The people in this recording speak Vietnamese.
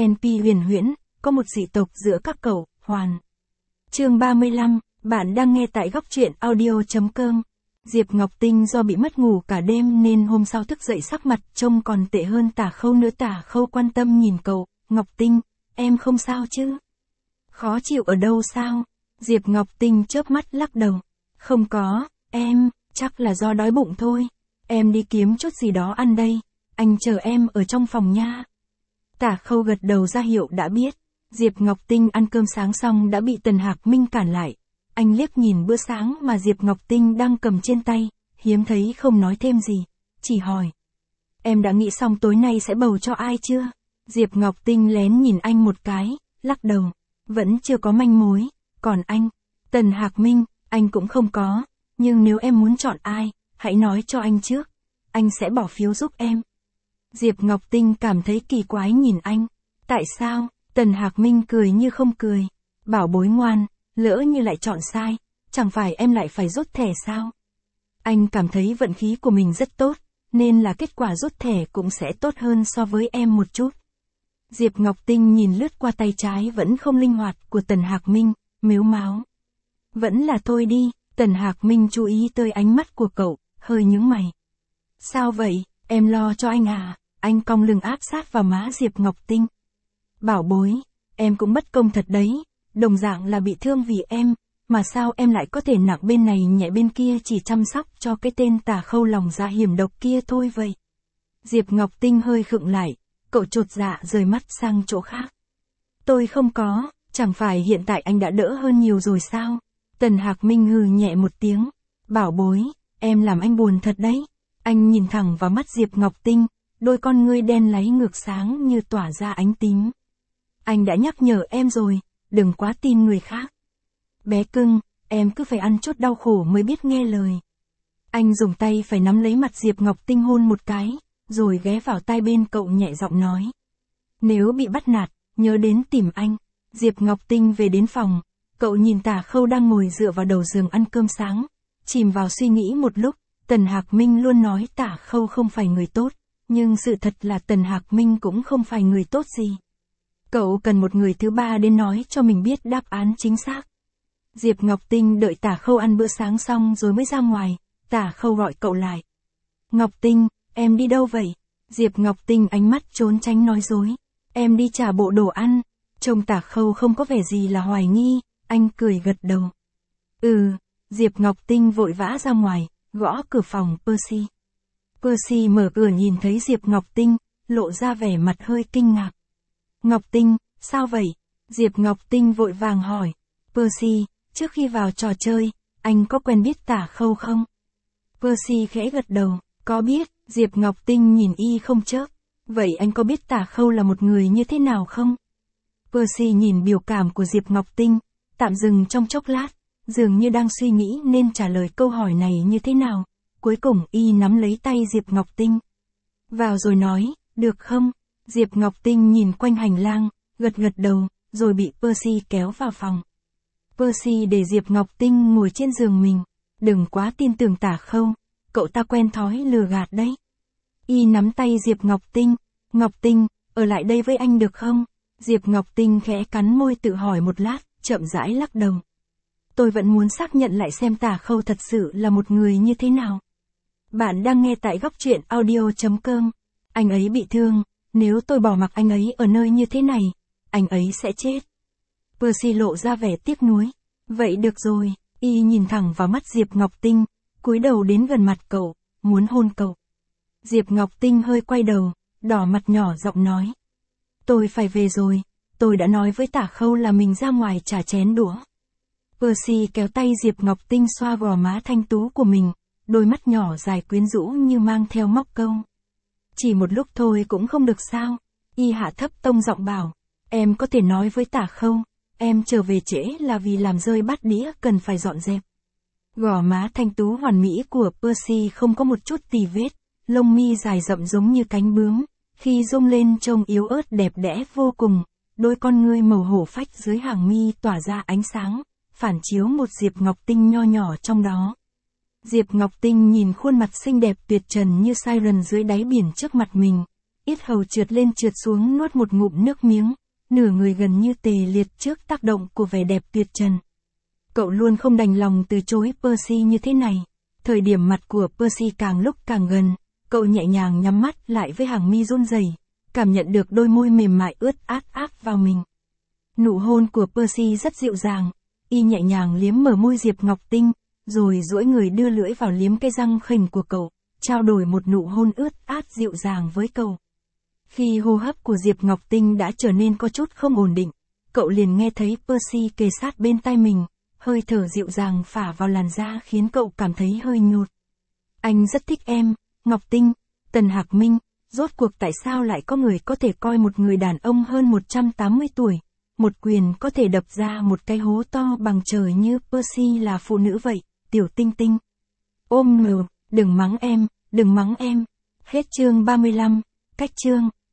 NP huyền huyễn, có một dị tộc giữa các cậu, Hoàn. Chương 35, bạn đang nghe tại góc truyện audio.com. Diệp Ngọc Tinh do bị mất ngủ cả đêm nên hôm sau thức dậy sắc mặt trông còn tệ hơn Tả Khâu nữa. Tả Khâu quan tâm nhìn cậu, Ngọc Tinh, em không sao chứ? Khó chịu ở đâu sao? Diệp Ngọc Tinh chớp mắt lắc đầu. Không có, em, chắc là do đói bụng thôi. Em đi kiếm chút gì đó ăn đây, anh chờ em ở trong phòng nha. Tả Khâu gật đầu ra hiệu đã biết. Diệp Ngọc Tinh ăn cơm sáng xong đã bị Tần Hạc Minh cản lại. Anh liếc nhìn bữa sáng mà Diệp Ngọc Tinh đang cầm trên tay, hiếm thấy không nói thêm gì, chỉ hỏi. Em đã nghĩ xong tối nay sẽ bầu cho ai chưa? Diệp Ngọc Tinh lén nhìn anh một cái, lắc đầu. Vẫn chưa có manh mối, còn anh, Tần Hạc Minh, anh cũng không có, nhưng nếu em muốn chọn ai, hãy nói cho anh trước, anh sẽ bỏ phiếu giúp em. Diệp Ngọc Tinh cảm thấy kỳ quái nhìn anh. Tại sao? Tần Hạc Minh cười như không cười. Bảo bối ngoan, lỡ như lại chọn sai, chẳng phải em lại phải rút thẻ sao? Anh cảm thấy vận khí của mình rất tốt, nên là kết quả rút thẻ cũng sẽ tốt hơn so với em một chút. Diệp Ngọc Tinh nhìn lướt qua tay trái vẫn không linh hoạt của Tần Hạc Minh, mếu máo. Vẫn là thôi đi. Tần Hạc Minh chú ý tới ánh mắt của cậu, hơi nhướng mày. Sao vậy, em lo cho anh à? Anh cong lưng áp sát vào má Diệp Ngọc Tinh. Bảo bối, em cũng bất công thật đấy, đồng dạng là bị thương vì em, mà sao em lại có thể nặng bên này nhẹ bên kia chỉ chăm sóc cho cái tên Tả Khâu lòng dạ hiểm độc kia thôi vậy. Diệp Ngọc Tinh hơi khựng lại, cậu chột dạ rời mắt sang chỗ khác. Tôi không có, chẳng phải hiện tại anh đã đỡ hơn nhiều rồi sao? Tần Hạc Minh hừ nhẹ một tiếng. Bảo bối, em làm anh buồn thật đấy. Anh nhìn thẳng vào mắt Diệp Ngọc Tinh, đôi con ngươi đen láy ngược sáng như tỏa ra ánh tím. Anh đã nhắc nhở em rồi, đừng quá tin người khác. Bé cưng, em cứ phải ăn chút đau khổ mới biết nghe lời. Anh dùng tay phải nắm lấy mặt Diệp Ngọc Tinh hôn một cái, rồi ghé vào tai bên cậu nhẹ giọng nói. Nếu bị bắt nạt, nhớ đến tìm anh. Diệp Ngọc Tinh về đến phòng, cậu nhìn Tả Khâu đang ngồi dựa vào đầu giường ăn cơm sáng, chìm vào suy nghĩ một lúc. Tần Hạc Minh luôn nói Tả Khâu không phải người tốt, nhưng sự thật là Tần Hạc Minh cũng không phải người tốt gì. Cậu cần một người thứ ba đến nói cho mình biết đáp án chính xác. Diệp Ngọc Tinh đợi Tả Khâu ăn bữa sáng xong rồi mới ra ngoài. Tả Khâu gọi cậu lại. Ngọc Tinh, em đi đâu vậy? Diệp Ngọc Tinh ánh mắt trốn tránh nói dối. Em đi trả bộ đồ ăn. Trông Tả Khâu không có vẻ gì là hoài nghi, anh cười gật đầu. Diệp Ngọc Tinh vội vã ra ngoài, gõ cửa phòng Percy. Percy mở cửa nhìn thấy Diệp Ngọc Tinh, lộ ra vẻ mặt hơi kinh ngạc. Ngọc Tinh, sao vậy? Diệp Ngọc Tinh vội vàng hỏi. Percy, trước khi vào trò chơi, anh có quen biết Tả Khâu không? Percy khẽ gật đầu, có biết. Diệp Ngọc Tinh nhìn y không chớp. Vậy anh có biết Tả Khâu là một người như thế nào không? Percy nhìn biểu cảm của Diệp Ngọc Tinh, tạm dừng trong chốc lát, dường như đang suy nghĩ nên trả lời câu hỏi này như thế nào. Cuối cùng y nắm lấy tay Diệp Ngọc Tinh. Vào rồi nói, được không? Diệp Ngọc Tinh nhìn quanh hành lang, gật gật đầu, rồi bị Percy kéo vào phòng. Percy để Diệp Ngọc Tinh ngồi trên giường mình. Đừng quá tin tưởng Tả Khâu, cậu ta quen thói lừa gạt đấy. Y nắm tay Diệp Ngọc Tinh. Ngọc Tinh, ở lại đây với anh được không? Diệp Ngọc Tinh khẽ cắn môi tự hỏi một lát, chậm rãi lắc đầu. Tôi vẫn muốn xác nhận lại xem Tả Khâu thật sự là một người như thế nào. Bạn đang nghe tại góc truyện audio.com. Anh ấy bị thương, nếu tôi bỏ mặc anh ấy ở nơi như thế này, anh ấy sẽ chết. Percy lộ ra vẻ tiếc nuối. Vậy được rồi, y nhìn thẳng vào mắt Diệp Ngọc Tinh, cúi đầu đến gần mặt cậu, muốn hôn cậu. Diệp Ngọc Tinh hơi quay đầu, đỏ mặt nhỏ giọng nói. Tôi phải về rồi, tôi đã nói với Tả Khâu là mình ra ngoài trả chén đũa. Percy kéo tay Diệp Ngọc Tinh xoa gò má thanh tú của mình, đôi mắt nhỏ dài quyến rũ như mang theo móc câu. Chỉ một lúc thôi cũng không được sao? Y hạ thấp tông giọng bảo. Em có thể nói với Tả Khâu, em trở về trễ là vì làm rơi bát đĩa cần phải dọn dẹp. Gò má thanh tú hoàn mỹ của Percy không có một chút tì vết, lông mi dài rậm giống như cánh bướm, khi rung lên trông yếu ớt đẹp đẽ vô cùng, đôi con ngươi màu hổ phách dưới hàng mi tỏa ra ánh sáng, phản chiếu một Diệp Ngọc Tinh nho nhỏ trong đó. Diệp Ngọc Tinh nhìn khuôn mặt xinh đẹp tuyệt trần như siren dưới đáy biển trước mặt mình, Yết hầu trượt lên trượt xuống nuốt một ngụm nước miếng, nửa người gần như tê liệt trước tác động của vẻ đẹp tuyệt trần. Cậu luôn không đành lòng từ chối Percy như thế này. Thời điểm mặt của Percy càng lúc càng gần, cậu nhẹ nhàng nhắm mắt lại với hàng mi run rẩy, cảm nhận được đôi môi mềm mại ướt át áp vào mình. Nụ hôn của Percy rất dịu dàng, y nhẹ nhàng liếm mở môi Diệp Ngọc Tinh, rồi duỗi người đưa lưỡi vào liếm cái răng khểnh của cậu, trao đổi một nụ hôn ướt át dịu dàng với cậu. Khi hô hấp của Diệp Ngọc Tinh đã trở nên có chút không ổn định, cậu liền nghe thấy Percy kề sát bên tai mình, hơi thở dịu dàng phả vào làn da khiến cậu cảm thấy hơi nhột. Anh rất thích em, Ngọc Tinh. Tần Hạc Minh, rốt cuộc tại sao lại có người có thể coi một người đàn ông hơn 180 tuổi, một quyền có thể đập ra một cái hố to bằng trời như Percy là phụ nữ vậy, Tiểu Tinh Tinh. Ôm ngờ, đừng mắng em, đừng mắng em. Hết chương 35, cách chương.